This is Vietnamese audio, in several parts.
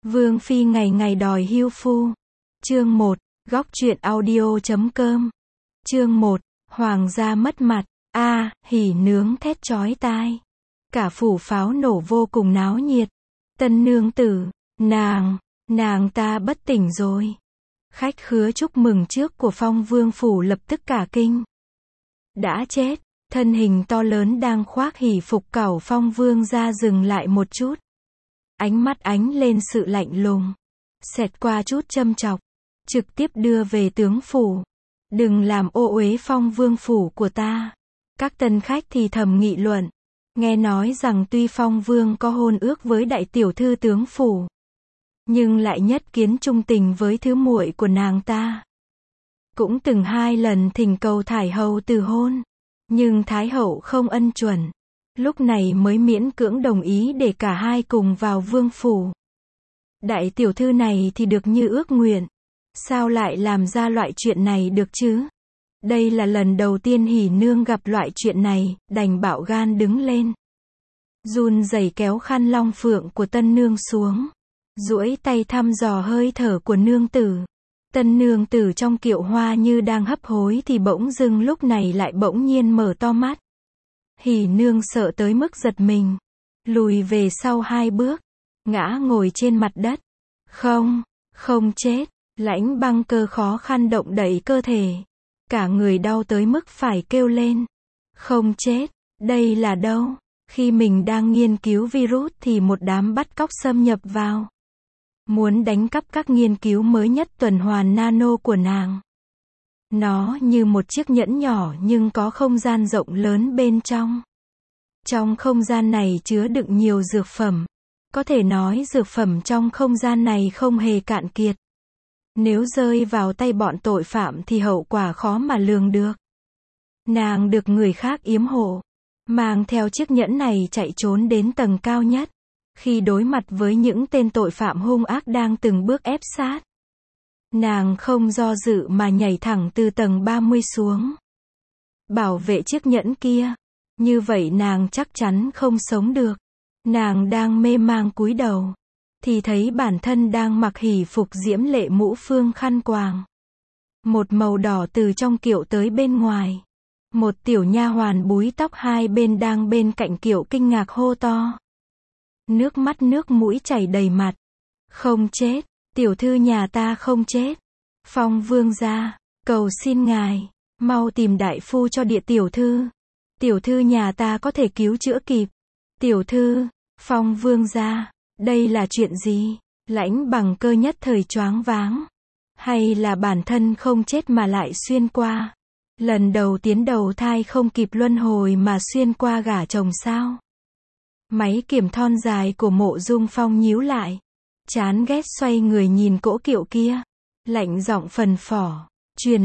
Vương phi ngày ngày đòi hưu phu. Chương 1, góc truyện audio.com. Chương 1, hoàng gia mất mặt. Hỉ nướng thét chói tai. Cả phủ pháo nổ vô cùng náo nhiệt. Tân nương tử, nàng ta bất tỉnh rồi. Khách khứa chúc mừng trước của Phong Vương phủ lập tức cả kinh. Đã chết, thân hình to lớn đang khoác hỷ phục cẩu Phong Vương ra dừng lại một chút. Ánh mắt ánh lên sự lạnh lùng, xẹt qua chút châm chọc, trực tiếp đưa về tướng phủ. Đừng làm ô uế Phong Vương phủ của ta. Các tân khách thì thầm nghị luận, nghe nói rằng tuy Phong Vương có hôn ước với đại tiểu thư tướng phủ, nhưng lại nhất kiến trung tình với thứ muội của nàng ta. Cũng từng 2 lần thỉnh cầu Thái hậu từ hôn, nhưng Thái hậu không ân chuẩn. Lúc này mới miễn cưỡng đồng ý để cả hai cùng vào vương phủ. Đại tiểu thư này thì được như ước nguyện. Sao lại làm ra loại chuyện này được chứ? Đây là lần đầu tiên hỉ nương gặp loại chuyện này, đành bạo gan đứng lên. Run rẩy kéo khăn long phượng của tân nương xuống. Duỗi tay thăm dò hơi thở của nương tử. Tân nương tử trong kiệu hoa như đang hấp hối thì bỗng dưng lúc này lại bỗng nhiên mở to mắt. Hỉ nương sợ tới mức giật mình, lùi về sau 2 bước, ngã ngồi trên mặt đất. Không chết. Lãnh Băng Cơ khó khăn động đậy cơ thể, cả người đau tới mức phải kêu lên. Không chết, đây là đâu? Khi mình đang nghiên cứu virus thì một đám bắt cóc xâm nhập vào, muốn đánh cắp các nghiên cứu mới nhất tuần hoàn nano của nàng. Nó như một chiếc nhẫn nhỏ nhưng có không gian rộng lớn bên trong. Trong không gian này chứa đựng nhiều dược phẩm. Có thể nói dược phẩm trong không gian này không hề cạn kiệt. Nếu rơi vào tay bọn tội phạm thì hậu quả khó mà lường được. Nàng được người khác yếm hộ, mang theo chiếc nhẫn này chạy trốn đến tầng cao nhất. Khi đối mặt với những tên tội phạm hung ác đang từng bước ép sát, nàng không do dự mà nhảy thẳng từ tầng 30 xuống. Bảo vệ chiếc nhẫn kia. Như vậy nàng chắc chắn không sống được. Nàng đang mê mang cúi đầu, thì thấy bản thân đang mặc hỷ phục diễm lệ mũ phương khăn quàng. Một màu đỏ từ trong kiệu tới bên ngoài. Một tiểu nha hoàn búi tóc hai bên đang bên cạnh kiệu kinh ngạc hô to. Nước mắt nước mũi chảy đầy mặt. Không chết, tiểu thư nhà ta không chết. Phong Vương gia, cầu xin ngài, mau tìm đại phu cho địa tiểu thư. Tiểu thư nhà ta có thể cứu chữa kịp. Tiểu thư, Phong Vương gia, đây là chuyện gì? Lãnh Bằng Cơ nhất thời choáng váng. Hay là bản thân không chết mà lại xuyên qua? Lần đầu tiến đầu thai không kịp luân hồi mà xuyên qua gả chồng sao? Máy kiểm thon dài của Mộ Dung Phong nhíu lại. Chán ghét xoay người nhìn cỗ kiệu kia. Lạnh giọng phần phỏ. Truyền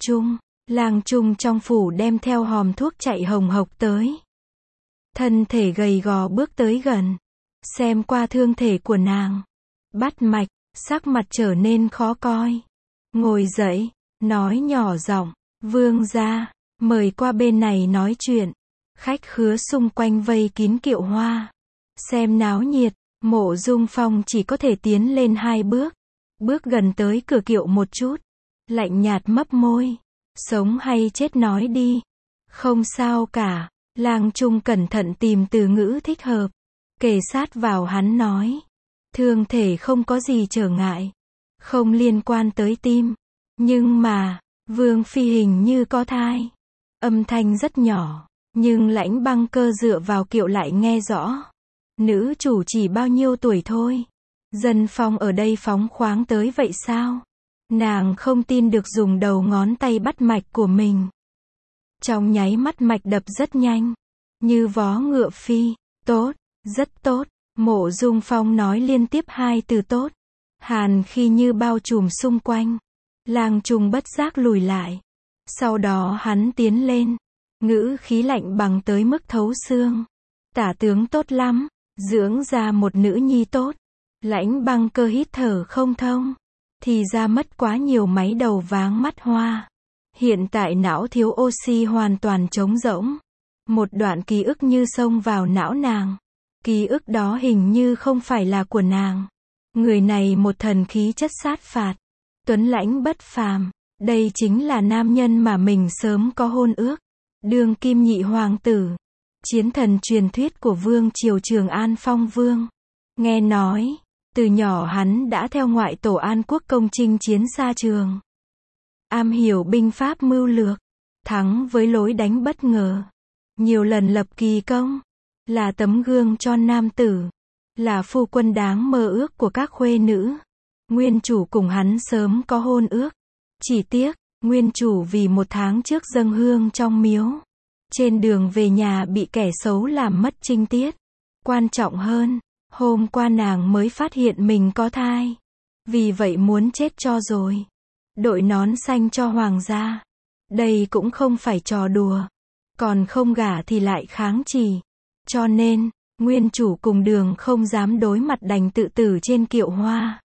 lang trung trong phủ đem theo hòm thuốc chạy hồng hộc tới. Thân thể gầy gò bước tới gần. Xem qua thương thể của nàng. Bắt mạch, sắc mặt trở nên khó coi. Ngồi dậy, nói nhỏ giọng. Vương gia, mời qua bên này nói chuyện. Khách khứa xung quanh vây kín kiệu hoa. Xem náo nhiệt, Mộ Dung Phong chỉ có thể tiến lên 2 bước. Bước gần tới cửa kiệu một chút. Lạnh nhạt mấp môi. Sống hay chết nói đi. Không sao cả. Lang Trung cẩn thận tìm từ ngữ thích hợp. Kề sát vào hắn nói. Thương thể không có gì trở ngại. Không liên quan tới tim. Nhưng mà, Vương phi hình như có thai. Âm thanh rất nhỏ. Nhưng Lãnh Băng Cơ dựa vào kiệu lại nghe rõ. Nữ chủ chỉ bao nhiêu tuổi thôi. Dân phong ở đây phóng khoáng tới vậy sao? Nàng không tin được dùng đầu ngón tay bắt mạch của mình. Trong nháy mắt mạch đập rất nhanh. Như vó ngựa phi. Tốt, rất tốt. Mộ Dung Phong nói liên tiếp 2 từ tốt. Hàn khi như bao trùm xung quanh. Lang Trung bất giác lùi lại. Sau đó hắn tiến lên. Ngữ khí lạnh bằng tới mức thấu xương. Tả tướng tốt lắm. Dưỡng ra một nữ nhi tốt. Lãnh Băng Cơ hít thở không thông. Thì ra mất quá nhiều máy đầu váng mắt hoa. Hiện tại não thiếu oxy hoàn toàn trống rỗng. Một đoạn ký ức như xông vào não nàng. Ký ức đó hình như không phải là của nàng. Người này một thần khí chất sát phạt, tuấn lãnh bất phàm. Đây chính là nam nhân mà mình sớm có hôn ước. Đương kim nhị hoàng tử, chiến thần truyền thuyết của vương triều Trường An Phong Vương. Nghe nói, từ nhỏ hắn đã theo ngoại tổ An Quốc công chinh chiến xa trường. Am hiểu binh pháp mưu lược, thắng với lối đánh bất ngờ. Nhiều lần lập kỳ công, là tấm gương cho nam tử, là phu quân đáng mơ ước của các khuê nữ. Nguyên chủ cùng hắn sớm có hôn ước. Chỉ tiếc, nguyên chủ vì một tháng trước dâng hương trong miếu, trên đường về nhà bị kẻ xấu làm mất trinh tiết. Quan trọng hơn, hôm qua nàng mới phát hiện mình có thai. Vì vậy muốn chết cho rồi. Đội nón xanh cho hoàng gia. Đây cũng không phải trò đùa. Còn không gả thì lại kháng chỉ. Cho nên, nguyên chủ cùng Đường không dám đối mặt đành tự tử trên kiệu hoa.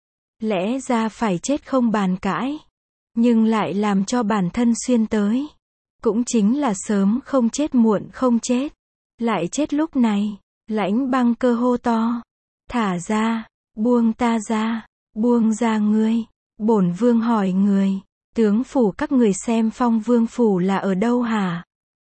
Lẽ ra phải chết không bàn cãi, nhưng lại làm cho bản thân xuyên tới. Cũng chính là sớm không chết muộn không chết. Lại chết lúc này. Lãnh Băng Cơ hô to. Thả ra, buông ta ra, buông ra ngươi. Bổn vương hỏi người, tướng phủ các người xem Phong Vương phủ là ở đâu hả?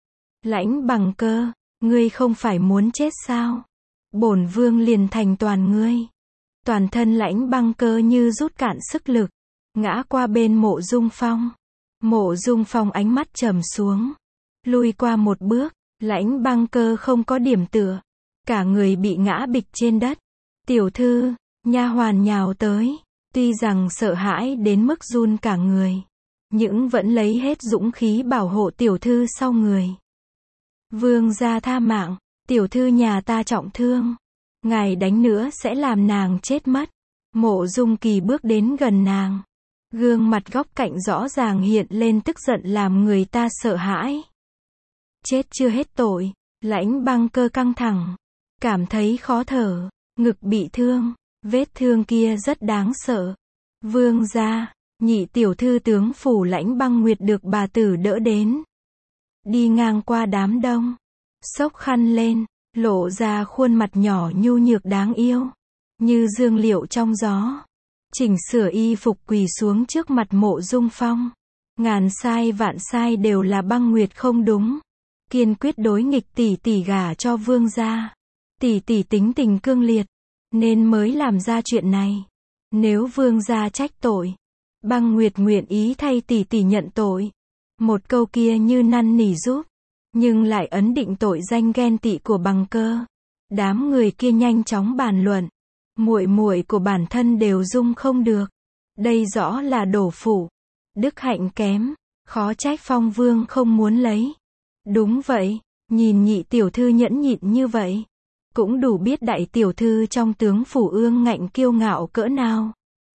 Lãnh Bằng Cơ, ngươi không phải muốn chết sao? Bổn vương liền thành toàn ngươi. Toàn thân Lãnh Băng Cơ như rút cạn sức lực, ngã qua bên Mộ Dung Phong. Mộ Dung Phong ánh mắt trầm xuống, lui qua một bước. Lãnh Băng Cơ không có điểm tựa, cả người bị ngã bịch trên đất. Tiểu thư, nha hoàn nhào tới, tuy rằng sợ hãi đến mức run cả người, nhưng vẫn lấy hết dũng khí bảo hộ tiểu thư sau người. Vương gia tha mạng, tiểu thư nhà ta trọng thương, ngài đánh nữa sẽ làm nàng chết mất. Mộ Dung Kỳ bước đến gần nàng, gương mặt góc cạnh rõ ràng hiện lên tức giận làm người ta sợ hãi. Chết chưa hết tội. Lãnh Băng Cơ căng thẳng, cảm thấy khó thở, ngực bị thương, vết thương kia rất đáng sợ. Vương gia, nhị tiểu thư tướng phủ Lãnh Băng Nguyệt được bà tử đỡ đến. Đi ngang qua đám đông, xốc khăn lên, lộ ra khuôn mặt nhỏ nhu nhược đáng yêu, như dương liệu trong gió. Chỉnh sửa y phục quỳ xuống trước mặt Mộ Dung Phong. Ngàn sai vạn sai đều là Băng Nguyệt không đúng. Kiên quyết đối nghịch tỷ tỷ gả cho vương gia. Tỷ tỷ tính tình cương liệt, nên mới làm ra chuyện này. Nếu vương gia trách tội, Băng Nguyệt nguyện ý thay tỷ tỷ nhận tội. Một câu kia như năn nỉ giúp, nhưng lại ấn định tội danh ghen tị của Bằng Cơ. Đám người kia nhanh chóng bàn luận. Muội muội của bản thân đều dung không được. Đây rõ là đổ phủ. Đức hạnh kém, khó trách Phong Vương không muốn lấy. Đúng vậy, nhìn nhị tiểu thư nhẫn nhịn như vậy, cũng đủ biết đại tiểu thư trong tướng phủ ương ngạnh kiêu ngạo cỡ nào.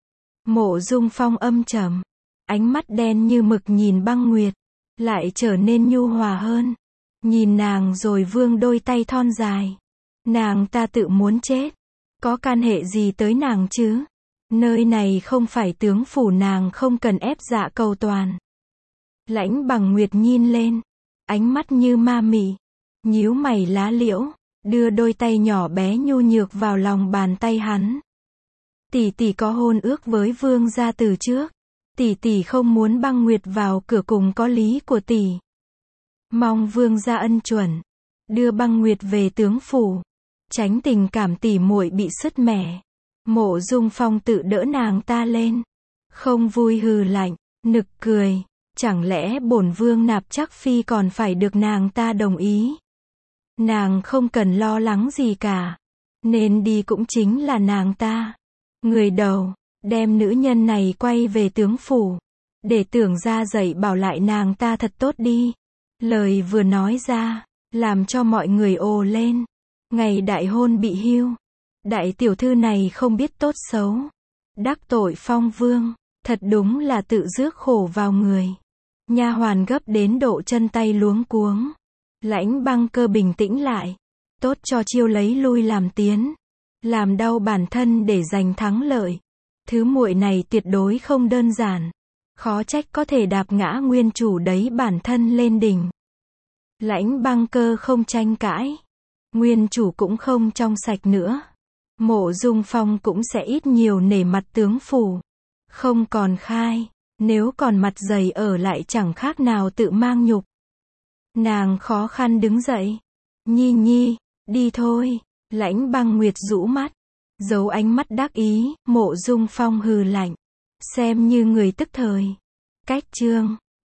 Mộ Dung Phong âm trầm, ánh mắt đen như mực nhìn Băng Nguyệt, lại trở nên nhu hòa hơn. Nhìn nàng rồi vương đôi tay thon dài. Nàng ta tự muốn chết, có can hệ gì tới nàng chứ? Nơi này không phải tướng phủ, nàng không cần ép dạ cầu toàn. Lãnh Bằng Nguyệt nhìn lên, ánh mắt như ma mị, nhíu mày lá liễu, đưa đôi tay nhỏ bé nhu nhược vào lòng bàn tay hắn. Tỷ tỷ có hôn ước với vương gia từ trước, tỷ tỷ không muốn Băng Nguyệt vào cửa cùng có lý của tỷ. Mong vương gia ân chuẩn, đưa Băng Nguyệt về tướng phủ, tránh tình cảm tỷ muội bị sứt mẻ. Mộ Dung Phong tự đỡ nàng ta lên, không vui hừ lạnh, nực cười. Chẳng lẽ bổn vương nạp chắc phi còn phải được nàng ta đồng ý? Nàng không cần lo lắng gì cả, nên đi cũng chính là nàng ta. Người đầu, đem nữ nhân này quay về tướng phủ, để tưởng ra dạy bảo lại nàng ta thật tốt đi. Lời vừa nói ra, làm cho mọi người ồ lên. Ngày đại hôn bị hưu, đại tiểu thư này không biết tốt xấu, đắc tội Phong Vương, thật đúng là tự rước khổ vào người. Nha hoàn gấp đến độ chân tay luống cuống. Lãnh Băng Cơ bình tĩnh lại, tốt cho chiêu lấy lui làm tiến, làm đau bản thân để giành thắng lợi. Thứ muội này tuyệt đối không đơn giản, khó trách có thể đạp ngã nguyên chủ đẩy bản thân lên đỉnh. Lãnh Băng Cơ không tranh cãi, nguyên chủ cũng không trong sạch nữa. Mộ Dung Phong cũng sẽ ít nhiều nể mặt tướng phủ. Không còn khai, nếu còn mặt dày ở lại chẳng khác nào tự mang nhục. Nàng khó khăn đứng dậy. Nhi nhi, đi thôi. Lãnh Băng Nguyệt rũ mắt, giấu ánh mắt đắc ý, Mộ Dung Phong hừ lạnh. Xem như người tức thời. Cách chương